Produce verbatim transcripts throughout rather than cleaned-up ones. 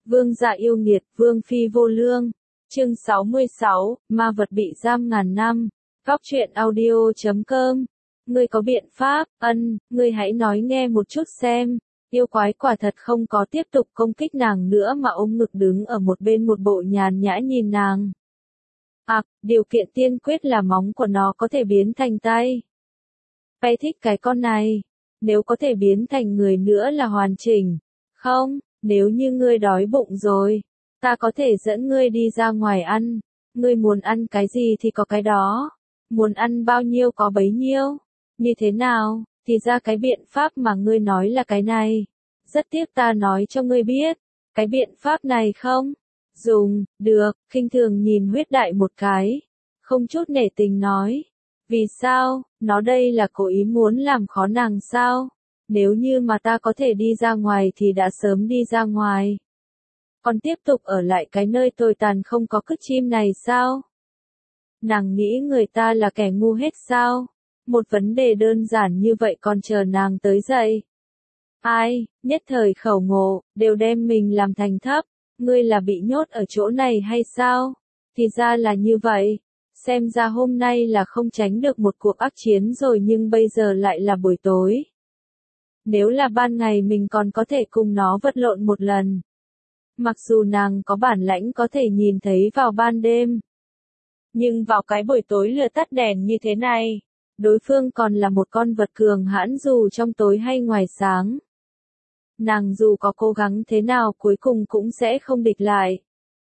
Vương dạ yêu nghiệt, vương phi vô lương. Chương sáu mươi sáu, ma vật bị giam ngàn năm. Góc truyện audio chấm com. Ngươi có biện pháp, ân, ngươi hãy nói nghe một chút xem. Yêu quái quả thật không có tiếp tục công kích nàng nữa mà ôm ngực đứng ở một bên một bộ nhàn nhã nhìn nàng. À, điều kiện tiên quyết là móng của nó có thể biến thành tay. Bay thích cái con này. Nếu có thể biến thành người nữa là hoàn chỉnh. Không, nếu như ngươi đói bụng rồi, ta có thể dẫn ngươi đi ra ngoài ăn. Ngươi muốn ăn cái gì thì có cái đó. Muốn ăn bao nhiêu có bấy nhiêu. Như thế nào, thì ra cái biện pháp mà ngươi nói là cái này. Rất tiếc ta nói cho ngươi biết. Cái biện pháp này không? Dùng, được, khinh thường nhìn huyết đại một cái. Không chút nể tình nói. Vì sao, nó đây là cố ý muốn làm khó nàng sao? Nếu như mà ta có thể đi ra ngoài thì đã sớm đi ra ngoài. Còn tiếp tục ở lại cái nơi tồi tàn không có cứt chim này sao? Nàng nghĩ người ta là kẻ ngu hết sao? Một vấn đề đơn giản như vậy còn chờ nàng tới dậy. Ai, nhất thời khẩu ngộ, đều đem mình làm thành thấp. Ngươi là bị nhốt ở chỗ này hay sao? Thì ra là như vậy. Xem ra hôm nay là không tránh được một cuộc ác chiến rồi nhưng bây giờ lại là buổi tối. Nếu là ban ngày mình còn có thể cùng nó vật lộn một lần. Mặc dù nàng có bản lãnh có thể nhìn thấy vào ban đêm. Nhưng vào cái buổi tối lửa tắt đèn như thế này, đối phương còn là một con vật cường hãn dù trong tối hay ngoài sáng. Nàng dù có cố gắng thế nào cuối cùng cũng sẽ không địch lại.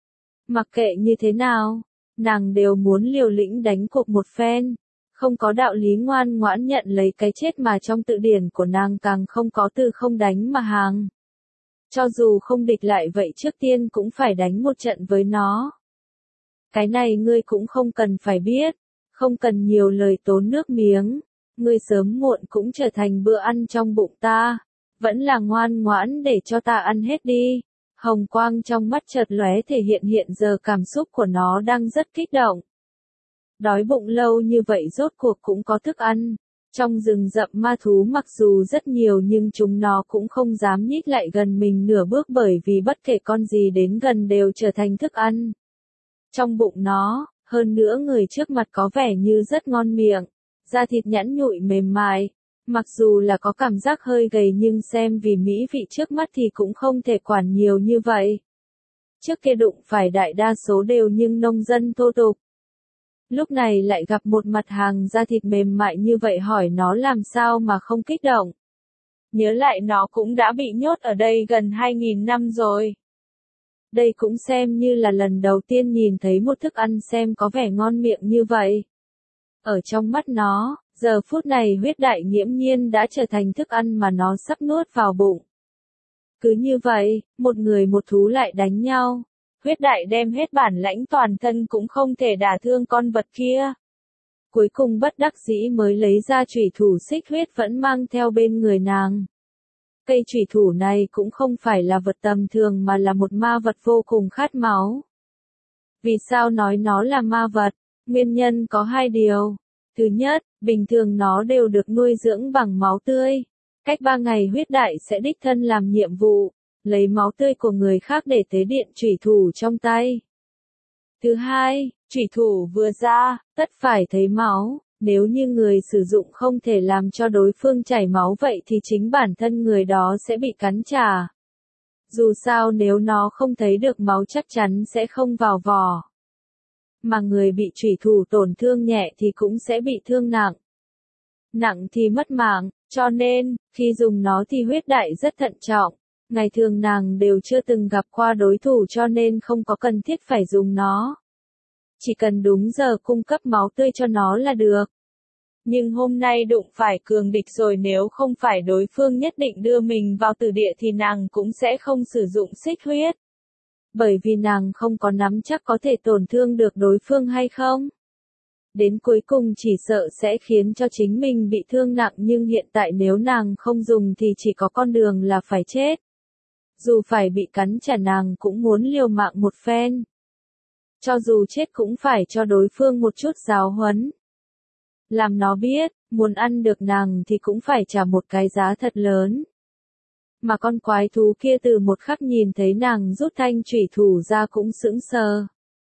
Mặc kệ như thế nào, nàng đều muốn liều lĩnh đánh cuộc một phen. Không có đạo lý ngoan ngoãn nhận lấy cái chết mà trong tự điển của nàng càng không có từ không đánh mà hàng. Cho dù không địch lại vậy trước tiên cũng phải đánh một trận với nó. Cái này ngươi cũng không cần phải biết, không cần nhiều lời tốn nước miếng, ngươi sớm muộn cũng trở thành bữa ăn trong bụng ta, vẫn là ngoan ngoãn để cho ta ăn hết đi. Hồng quang trong mắt chợt lóe thể hiện hiện giờ cảm xúc của nó đang rất kích động. Đói bụng lâu như vậy rốt cuộc cũng có thức ăn. Trong rừng rậm ma thú mặc dù rất nhiều nhưng chúng nó cũng không dám nhích lại gần mình nửa bước bởi vì bất kể con gì đến gần đều trở thành thức ăn. Trong bụng nó, hơn nữa người trước mặt có vẻ như rất ngon miệng, da thịt nhẵn nhụi mềm mại. Mặc dù là có cảm giác hơi gầy nhưng xem vì mỹ vị trước mắt thì cũng không thể quản nhiều như vậy. Trước kia đụng phải đại đa số đều nhưng nông dân thô tục. Lúc này lại gặp một mặt hàng da thịt mềm mại như vậy hỏi nó làm sao mà không kích động. Nhớ lại nó cũng đã bị nhốt ở đây gần hai nghìn năm rồi. Đây cũng xem như là lần đầu tiên nhìn thấy một thức ăn xem có vẻ ngon miệng như vậy. Ở trong mắt nó, giờ phút này huyết đại nghiễm nhiên đã trở thành thức ăn mà nó sắp nuốt vào bụng. Cứ như vậy, một người một thú lại đánh nhau. Huyết đại đem hết bản lãnh toàn thân cũng không thể đả thương con vật kia. Cuối cùng bất đắc dĩ mới lấy ra chủy thủ xích huyết vẫn mang theo bên người nàng. Cây chủy thủ này cũng không phải là vật tầm thường mà là một ma vật vô cùng khát máu. Vì sao nói nó là ma vật? Nguyên nhân có hai điều. Thứ nhất, bình thường nó đều được nuôi dưỡng bằng máu tươi. Cách ba ngày huyết đại sẽ đích thân làm nhiệm vụ, lấy máu tươi của người khác để tế điện chủy thủ trong tay. Thứ hai, chủy thủ vừa ra, tất phải thấy máu. Nếu như người sử dụng không thể làm cho đối phương chảy máu vậy thì chính bản thân người đó sẽ bị cắn trả. Dù sao nếu nó không thấy được máu chắc chắn sẽ không vào vỏ. Mà người bị chủy thủ tổn thương nhẹ thì cũng sẽ bị thương nặng. Nặng thì mất mạng, cho nên, khi dùng nó thì huyết đại rất thận trọng. Ngày thường nàng đều chưa từng gặp qua đối thủ cho nên không có cần thiết phải dùng nó. Chỉ cần đúng giờ cung cấp máu tươi cho nó là được. Nhưng hôm nay đụng phải cường địch rồi nếu không phải đối phương nhất định đưa mình vào tử địa thì nàng cũng sẽ không sử dụng xích huyết. Bởi vì nàng không có nắm chắc có thể tổn thương được đối phương hay không. Đến cuối cùng chỉ sợ sẽ khiến cho chính mình bị thương nặng nhưng hiện tại nếu nàng không dùng thì chỉ có con đường là phải chết. Dù phải bị cắn trả nàng cũng muốn liều mạng một phen. Cho dù chết cũng phải cho đối phương một chút giáo huấn. Làm nó biết, muốn ăn được nàng thì cũng phải trả một cái giá thật lớn. Mà con quái thú kia từ một khắc nhìn thấy nàng rút thanh chủy thủ ra cũng sững sờ.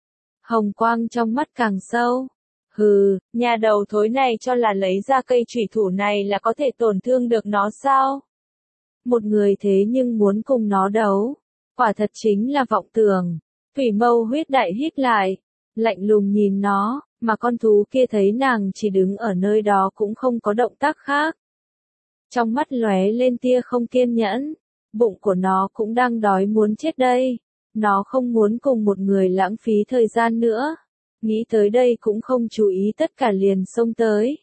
Hồng quang trong mắt càng sâu. Hừ, nhà đầu thối này cho là lấy ra cây chủy thủ này là có thể tổn thương được nó sao? Một người thế nhưng muốn cùng nó đấu. Quả thật chính là vọng tưởng. Thủy mâu huyết đại hít lại. Lạnh lùng nhìn nó, mà con thú kia thấy nàng chỉ đứng ở nơi đó cũng không có động tác khác. Trong mắt lóe lên tia không kiên nhẫn. Bụng của nó cũng đang đói muốn chết đây. Nó không muốn cùng một người lãng phí thời gian nữa. Nghĩ tới đây cũng không chú ý tất cả liền xông tới.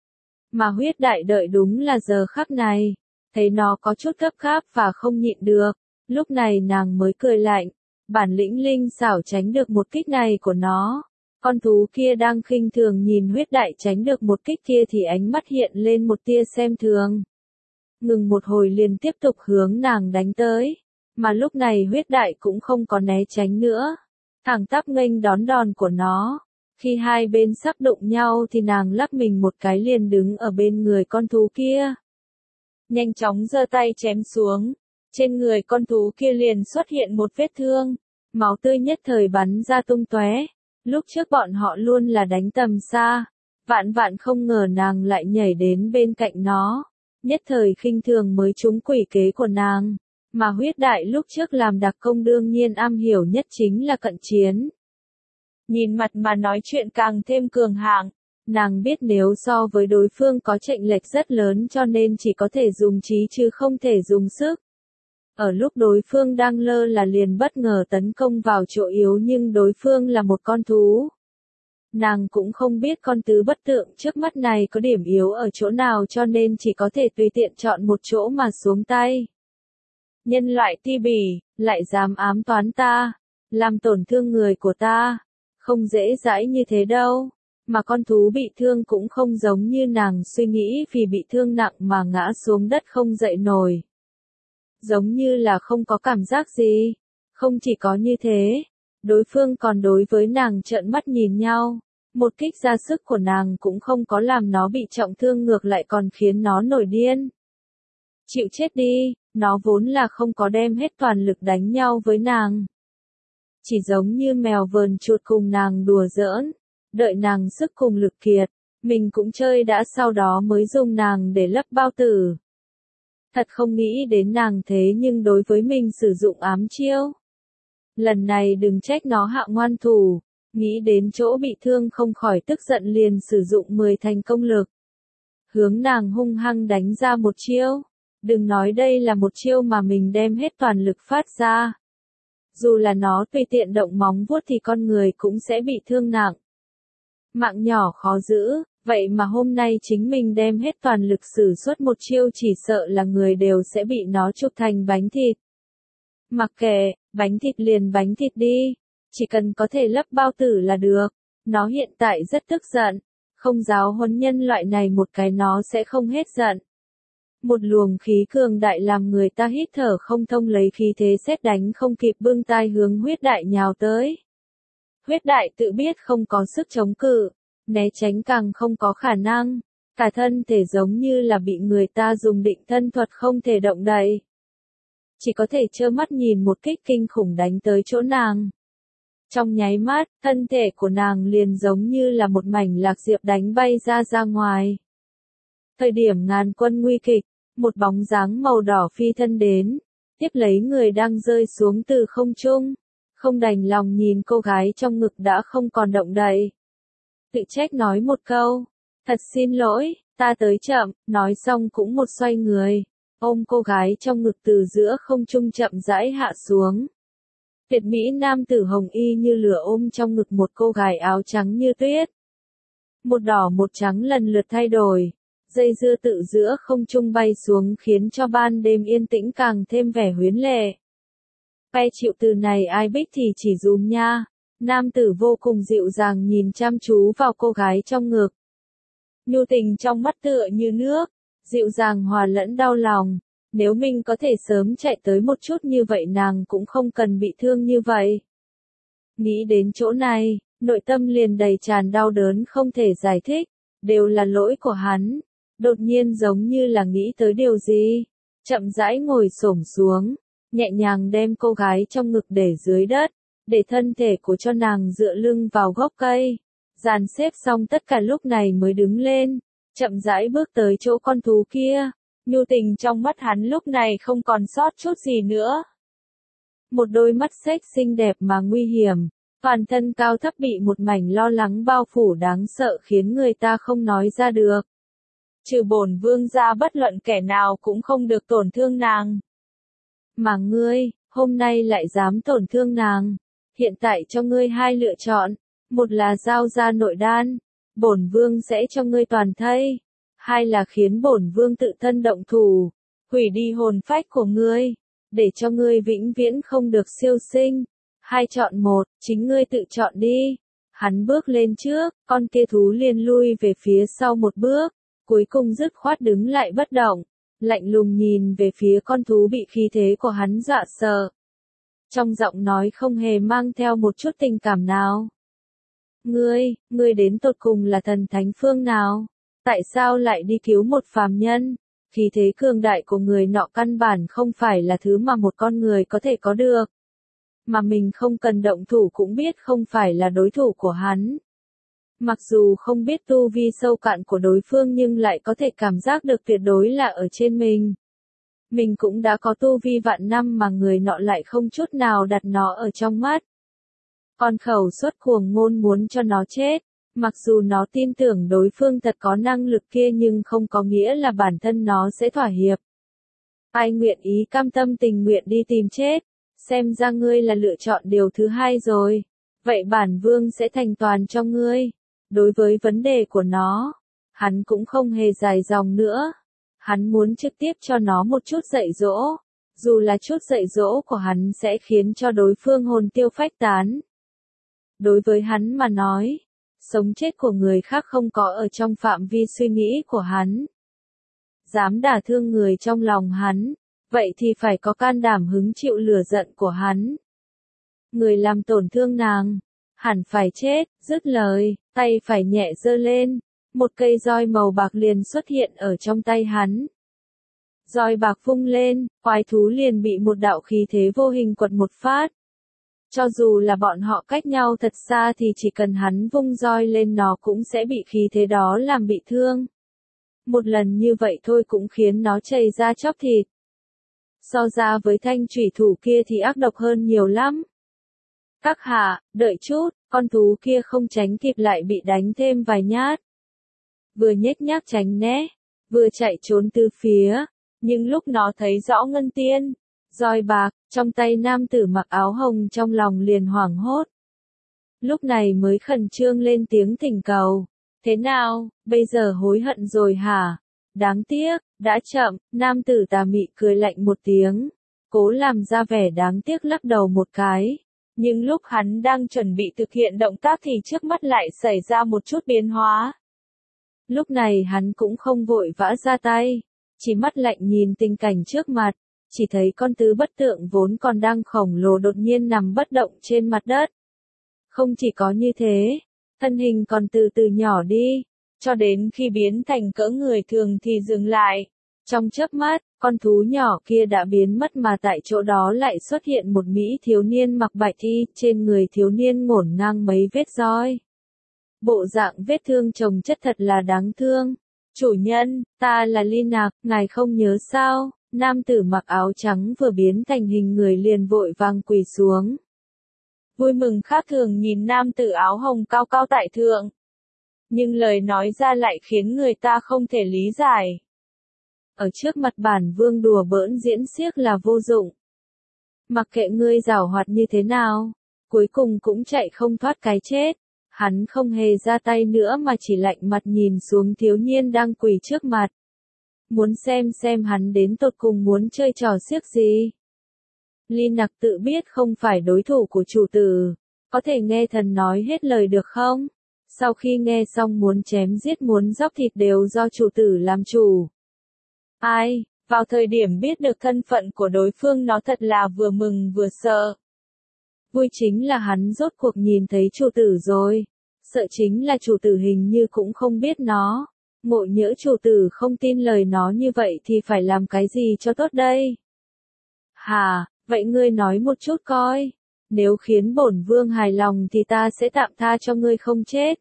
Mà huyết đại đợi đúng là giờ khắc này. Thấy nó có chút gấp gáp và không nhịn được. Lúc này nàng mới cười lạnh. Bản lĩnh linh xảo tránh được một kích này của nó. Con thú kia đang khinh thường nhìn huyết đại tránh được một kích kia thì ánh mắt hiện lên một tia xem thường. Ngừng một hồi liền tiếp tục hướng nàng đánh tới. Mà lúc này huyết đại cũng không có né tránh nữa. Thẳng tắp nghênh đón đòn của nó. Khi hai bên sắp đụng nhau thì nàng lắc mình một cái liền đứng ở bên người con thú kia. Nhanh chóng giơ tay chém xuống. Trên người con thú kia liền xuất hiện một vết thương. Máu tươi nhất thời bắn ra tung tóe. Lúc trước bọn họ luôn là đánh tầm xa. Vạn vạn không ngờ nàng lại nhảy đến bên cạnh nó. Nhất thời khinh thường mới trúng quỷ kế của nàng. Mà huyết đại lúc trước làm đặc công đương nhiên am hiểu nhất chính là cận chiến. Nhìn mặt mà nói chuyện càng thêm cường hạng. Nàng biết nếu so với đối phương có chênh lệch rất lớn cho nên chỉ có thể dùng trí chứ không thể dùng sức. Ở lúc đối phương đang lơ là liền bất ngờ tấn công vào chỗ yếu nhưng đối phương là một con thú. Nàng cũng không biết con tứ bất tượng trước mắt này có điểm yếu ở chỗ nào cho nên chỉ có thể tùy tiện chọn một chỗ mà xuống tay. Nhân loại ti bỉ, lại dám ám toán ta, làm tổn thương người của ta, không dễ dãi như thế đâu. Mà con thú bị thương cũng không giống như nàng suy nghĩ vì bị thương nặng mà ngã xuống đất không dậy nổi. Giống như là không có cảm giác gì. Không chỉ có như thế, đối phương còn đối với nàng trợn mắt nhìn nhau. Một kích ra sức của nàng cũng không có làm nó bị trọng thương ngược lại còn khiến nó nổi điên. Chịu chết đi, nó vốn là không có đem hết toàn lực đánh nhau với nàng. Chỉ giống như mèo vờn chuột cùng nàng đùa giỡn, đợi nàng sức cùng lực kiệt, mình cũng chơi đã sau đó mới dùng nàng để lấp bao tử. Thật không nghĩ đến nàng thế nhưng đối với mình sử dụng ám chiêu. Lần này đừng trách nó hạ ngoan thủ, nghĩ đến chỗ bị thương không khỏi tức giận liền sử dụng mười thành công lực. Hướng nàng hung hăng đánh ra một chiêu. Đừng nói đây là một chiêu mà mình đem hết toàn lực phát ra. Dù là nó tùy tiện động móng vuốt thì con người cũng sẽ bị thương nặng. Mạng nhỏ khó giữ, vậy mà hôm nay chính mình đem hết toàn lực sử xuất một chiêu chỉ sợ là người đều sẽ bị nó chụp thành bánh thịt. Mặc kệ, bánh thịt liền bánh thịt đi, chỉ cần có thể lấp bao tử là được. Nó hiện tại rất tức giận, không giáo huấn nhân loại này một cái nó sẽ không hết giận. Một luồng khí cường đại làm người ta hít thở không thông lấy khí thế sét đánh không kịp bưng tai hướng huyết đại nhào tới. Huyết đại tự biết không có sức chống cự, né tránh càng không có khả năng, cả thân thể giống như là bị người ta dùng định thân thuật không thể động đậy. Chỉ có thể trơ mắt nhìn một kích kinh khủng đánh tới chỗ nàng. Trong nháy mắt, thân thể của nàng liền giống như là một mảnh lạc diệp đánh bay ra ra ngoài. Thời điểm ngàn quân nguy kịch, một bóng dáng màu đỏ phi thân đến, tiếp lấy người đang rơi xuống từ không trung, không đành lòng nhìn cô gái trong ngực đã không còn động đậy. Tự trách nói một câu, thật xin lỗi, ta tới chậm, nói xong cũng một xoay người, ôm cô gái trong ngực từ giữa không trung chậm rãi hạ xuống. Tuyệt mỹ nam tử hồng y như lửa ôm trong ngực một cô gái áo trắng như tuyết. Một đỏ một trắng lần lượt thay đổi. Dây dưa tự giữa không trung bay xuống khiến cho ban đêm yên tĩnh càng thêm vẻ huyến lệ. Pe chịu từ này ai bích thì chỉ dùm nha. Nam tử vô cùng dịu dàng nhìn chăm chú vào cô gái trong ngực. Nhu tình trong mắt tựa như nước, dịu dàng hòa lẫn đau lòng. Nếu mình có thể sớm chạy tới một chút như vậy nàng cũng không cần bị thương như vậy. Nghĩ đến chỗ này, nội tâm liền đầy tràn đau đớn không thể giải thích, đều là lỗi của hắn. Đột nhiên giống như là nghĩ tới điều gì, chậm rãi ngồi xổm xuống, nhẹ nhàng đem cô gái trong ngực để dưới đất, để thân thể của cho nàng dựa lưng vào gốc cây. Dàn xếp xong tất cả lúc này mới đứng lên, chậm rãi bước tới chỗ con thú kia. Nhu tình trong mắt hắn lúc này không còn sót chút gì nữa. Một đôi mắt xếch xinh đẹp mà nguy hiểm, toàn thân cao thấp bị một mảnh lo lắng bao phủ đáng sợ khiến người ta không nói ra được. Trừ bổn vương gia bất luận kẻ nào cũng không được tổn thương nàng. Mà ngươi, hôm nay lại dám tổn thương nàng. Hiện tại cho ngươi hai lựa chọn, một là giao ra nội đan, bổn vương sẽ cho ngươi toàn thây. Hai là khiến bổn vương tự thân động thủ, hủy đi hồn phách của ngươi, để cho ngươi vĩnh viễn không được siêu sinh. Hai chọn một, chính ngươi tự chọn đi. Hắn bước lên trước, con kia thú liền lui về phía sau một bước, cuối cùng dứt khoát đứng lại bất động, lạnh lùng nhìn về phía con thú bị khí thế của hắn dọa sợ. Trong giọng nói không hề mang theo một chút tình cảm nào. Ngươi, ngươi đến tột cùng là thần thánh phương nào? Tại sao lại đi cứu một phàm nhân? Khí thế cường đại của người nọ căn bản không phải là thứ mà một con người có thể có được. Mà mình không cần động thủ cũng biết không phải là đối thủ của hắn. Mặc dù không biết tu vi sâu cạn của đối phương nhưng lại có thể cảm giác được tuyệt đối là ở trên mình. Mình cũng đã có tu vi vạn năm mà người nọ lại không chút nào đặt nó ở trong mắt. Còn khẩu suất cuồng ngôn muốn cho nó chết. Mặc dù nó tin tưởng đối phương thật có năng lực kia nhưng không có nghĩa là bản thân nó sẽ thỏa hiệp. Ai nguyện ý cam tâm tình nguyện đi tìm chết, xem ra ngươi là lựa chọn điều thứ hai rồi. Vậy bản vương sẽ thành toàn cho ngươi. Đối với vấn đề của nó, hắn cũng không hề dài dòng nữa. Hắn muốn trực tiếp cho nó một chút dạy dỗ. Dù là chút dạy dỗ của hắn sẽ khiến cho đối phương hồn tiêu phách tán. Đối với hắn mà nói, sống chết của người khác không có ở trong phạm vi suy nghĩ của hắn. Dám đả thương người trong lòng hắn, vậy thì phải có can đảm hứng chịu lửa giận của hắn. Người làm tổn thương nàng, hẳn phải chết. Dứt lời, tay phải nhẹ giơ lên, một cây roi màu bạc liền xuất hiện ở trong tay hắn. Roi bạc vung lên, quái thú liền bị một đạo khí thế vô hình quật một phát. Cho dù là bọn họ cách nhau thật xa thì chỉ cần hắn vung roi lên nó cũng sẽ bị khí thế đó làm bị thương. Một lần như vậy thôi cũng khiến nó chảy ra chóc thịt. So ra với thanh chủy thủ kia thì ác độc hơn nhiều lắm. Các hạ, đợi chút, con thú kia không tránh kịp lại bị đánh thêm vài nhát. Vừa nhếch nhác tránh né, vừa chạy trốn từ phía, nhưng lúc nó thấy rõ ngân tiên, roi bạc, trong tay nam tử mặc áo hồng trong lòng liền hoảng hốt. Lúc này mới khẩn trương lên tiếng thỉnh cầu. Thế nào, bây giờ hối hận rồi hả? Đáng tiếc, đã chậm. Nam tử tà mị cười lạnh một tiếng, cố làm ra vẻ đáng tiếc lắc đầu một cái. Nhưng lúc hắn đang chuẩn bị thực hiện động tác thì trước mắt lại xảy ra một chút biến hóa. Lúc này hắn cũng không vội vã ra tay, chỉ mắt lạnh nhìn tình cảnh trước mặt, chỉ thấy con tứ bất tượng vốn còn đang khổng lồ đột nhiên nằm bất động trên mặt đất. Không chỉ có như thế, thân hình còn từ từ nhỏ đi, cho đến khi biến thành cỡ người thường thì dừng lại. Trong chớp mắt, con thú nhỏ kia đã biến mất mà tại chỗ đó lại xuất hiện một mỹ thiếu niên mặc bạch y, trên người thiếu niên ngổn ngang mấy vết roi. Bộ dạng vết thương chồng chất thật là đáng thương. Chủ nhân, ta là Ly Nạc, ngài không nhớ sao? Nam tử mặc áo trắng vừa biến thành hình người liền vội vàng quỳ xuống. Vui mừng khác thường nhìn nam tử áo hồng cao cao tại thượng. Nhưng lời nói ra lại khiến người ta không thể lý giải. Ở trước mặt bản vương đùa bỡn diễn xiếc là vô dụng. Mặc kệ ngươi giảo hoạt như thế nào, cuối cùng cũng chạy không thoát cái chết. Hắn không hề ra tay nữa mà chỉ lạnh mặt nhìn xuống thiếu niên đang quỳ trước mặt. Muốn xem xem hắn đến tột cùng muốn chơi trò xiếc gì. Ly Nặc tự biết không phải đối thủ của chủ tử, có thể nghe thần nói hết lời được không? Sau khi nghe xong muốn chém giết muốn dóc thịt đều do chủ tử làm chủ. Ai, vào thời điểm biết được thân phận của đối phương nó thật là vừa mừng vừa sợ. Vui chính là hắn rốt cuộc nhìn thấy chủ tử rồi, sợ chính là chủ tử hình như cũng không biết nó. Ngộ nhỡ chủ tử không tin lời nó như vậy thì phải làm cái gì cho tốt đây? Hà, vậy ngươi nói một chút coi. Nếu khiến bổn vương hài lòng thì ta sẽ tạm tha cho ngươi không chết.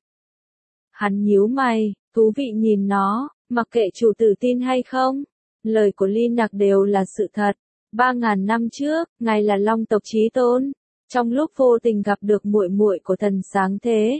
Hắn nhíu mày, thú vị nhìn nó, mặc kệ chủ tử tin hay không. Lời của Ly Nặc đều là sự thật. Ba ngàn năm trước, ngài là Long tộc chí tôn. Trong lúc vô tình gặp được muội muội của thần sáng thế.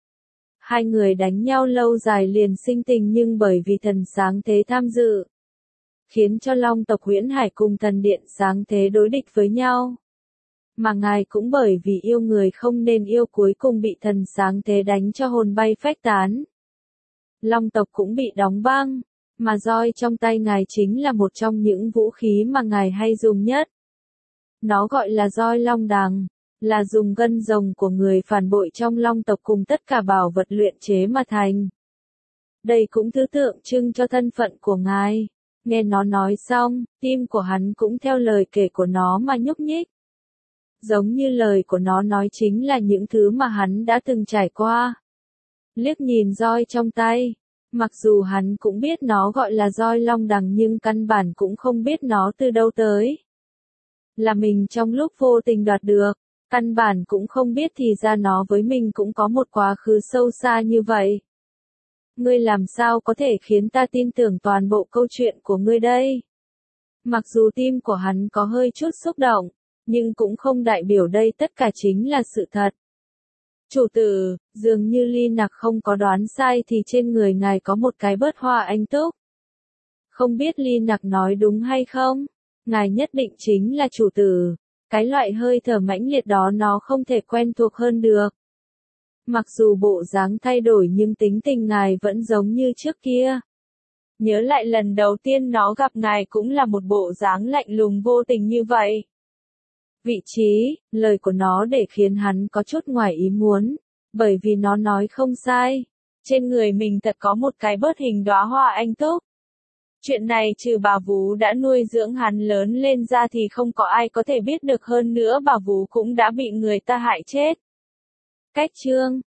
Hai người đánh nhau lâu dài liền sinh tình nhưng bởi vì thần sáng thế tham dự. Khiến cho Long tộc Huyễn Hải cùng thần điện sáng thế đối địch với nhau. Mà ngài cũng bởi vì yêu người không nên yêu cuối cùng bị thần sáng thế đánh cho hồn bay phách tán. Long tộc cũng bị đóng băng, mà roi trong tay ngài chính là một trong những vũ khí mà ngài hay dùng nhất. Nó gọi là roi long đằng, là dùng gân rồng của người phản bội trong Long tộc cùng tất cả bảo vật luyện chế mà thành. Đây cũng thứ tượng trưng cho thân phận của ngài. Nghe nó nói xong, tim của hắn cũng theo lời kể của nó mà nhúc nhích. Giống như lời của nó nói chính là những thứ mà hắn đã từng trải qua. Liếc nhìn roi trong tay, mặc dù hắn cũng biết nó gọi là roi long đằng nhưng căn bản cũng không biết nó từ đâu tới. Là mình trong lúc vô tình đoạt được, căn bản cũng không biết thì ra nó với mình cũng có một quá khứ sâu xa như vậy. Ngươi làm sao có thể khiến ta tin tưởng toàn bộ câu chuyện của ngươi đây? Mặc dù tim của hắn có hơi chút xúc động, nhưng cũng không đại biểu đây tất cả chính là sự thật. Chủ tử, dường như Ly Nặc không có đoán sai thì trên người ngài có một cái bớt hoa anh túc. Không biết Ly Nặc nói đúng hay không? Ngài nhất định chính là chủ tử. Cái loại hơi thở mãnh liệt đó nó không thể quen thuộc hơn được. Mặc dù bộ dáng thay đổi nhưng tính tình ngài vẫn giống như trước kia. Nhớ lại lần đầu tiên nó gặp ngài cũng là một bộ dáng lạnh lùng vô tình như vậy. Vị trí, lời của nó để khiến hắn có chút ngoài ý muốn, bởi vì nó nói không sai. Trên người mình thật có một cái bớt hình đóa hoa anh túc. Chuyện này trừ bà Vú đã nuôi dưỡng hắn lớn lên ra thì không có ai có thể biết được hơn nữa bà Vú cũng đã bị người ta hại chết. Cách chương